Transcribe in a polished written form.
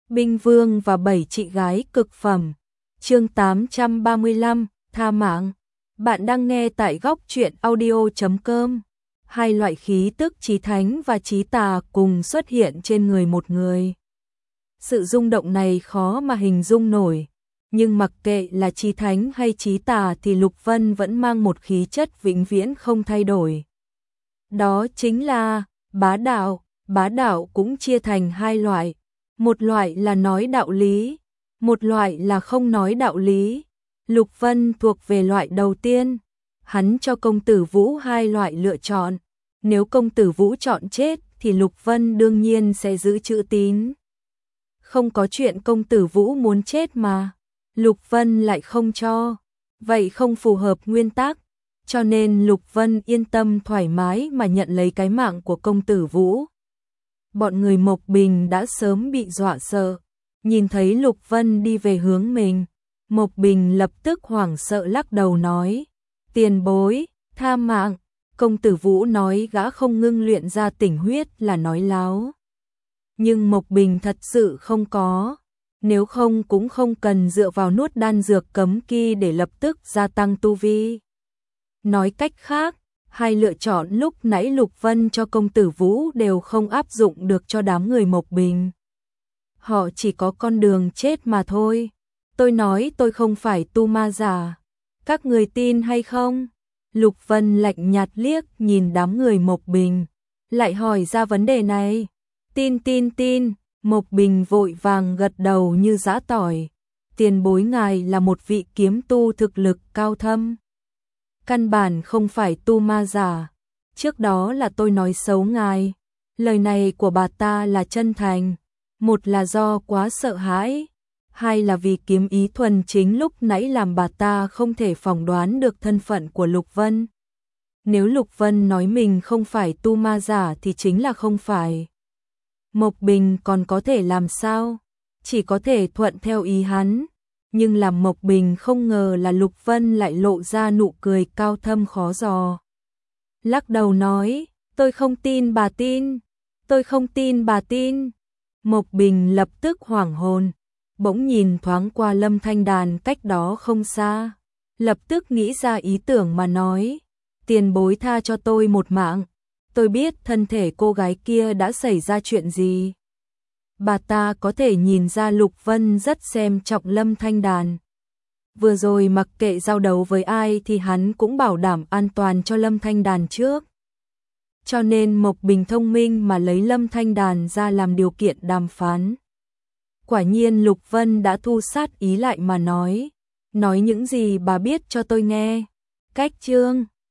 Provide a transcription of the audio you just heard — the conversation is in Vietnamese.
Binh Vương và 7 chị gái cực phẩm. Chương 835, tha mạng. Bạn đang nghe tại góc truyện audio.com. Hai loại khí tức chí thánh và chí tà cùng xuất hiện trên người một người. Sự rung động này khó mà hình dung nổi, nhưng mặc kệ là chí thánh hay chí tà thì Lục Vân vẫn mang một khí chất vĩnh viễn không thay đổi. Đó chính là bá đạo. Bá đạo cũng chia thành hai loại, một loại là nói đạo lý, một loại là không nói đạo lý. Lục Vân thuộc về loại đầu tiên, hắn cho công tử Vũ hai loại lựa chọn, nếu công tử Vũ chọn chết thì Lục Vân đương nhiên sẽ giữ chữ tín. Không có chuyện công tử Vũ muốn chết mà, Lục Vân lại không cho, vậy không phù hợp nguyên tắc, cho nên Lục Vân yên tâm thoải mái mà nhận lấy cái mạng của công tử Vũ. Bọn người Mộc Bình đã sớm bị dọa sợ, nhìn thấy Lục Vân đi về hướng mình, Mộc Bình lập tức hoảng sợ lắc đầu nói, tiền bối, tha mạng. Công tử Vũ nói gã không ngưng luyện ra tỉnh huyết là nói láo. Nhưng Mộc Bình thật sự không có, nếu không cũng không cần dựa vào nuốt đan dược cấm kỵ để lập tức gia tăng tu vi. Nói cách khác, hai lựa chọn lúc nãy Lục Vân cho công tử Vũ đều không áp dụng được cho đám người Mộc Bình. Họ chỉ có con đường chết mà thôi. Tôi nói tôi không phải tu ma giả. Các người tin hay không? Lục Vân lạnh nhạt liếc nhìn đám người Mộc Bình, lại hỏi ra vấn đề này. Tin. Mộc Bình vội vàng gật đầu như giã tỏi. Tiền bối ngài là một vị kiếm tu thực lực cao thâm. Căn bản không phải tu ma giả. Trước đó là tôi nói xấu ngài. Lời này của bà ta là chân thành. Một là do quá sợ hãi, hai là vì kiếm ý thuần chính lúc nãy làm bà ta không thể phỏng đoán được thân phận của Lục Vân. Nếu Lục Vân nói mình không phải tu ma giả thì chính là không phải. Mộc Bình còn có thể làm sao? Chỉ có thể thuận theo ý hắn. Nhưng làm Mộc Bình không ngờ là Lục Vân lại lộ ra nụ cười cao thâm khó dò. Lắc đầu nói, tôi không tin bà tin. Tôi không tin bà tin. Mộc Bình lập tức hoảng hồn, bỗng nhìn thoáng qua Lâm Thanh Đàn cách đó không xa, lập tức nghĩ ra ý tưởng mà nói, tiền bối tha cho tôi một mạng, tôi biết thân thể cô gái kia đã xảy ra chuyện gì. Bà ta có thể nhìn ra Lục Vân rất xem trọng Lâm Thanh Đàn. Vừa rồi mặc kệ giao đấu với ai thì hắn cũng bảo đảm an toàn cho Lâm Thanh Đàn trước. Cho nên Mộc Bình thông minh mà lấy Lâm Thanh Đàn ra làm điều kiện đàm phán. Quả nhiên Lục Vân đã thu sát ý lại mà nói những gì bà biết cho tôi nghe. Cách chương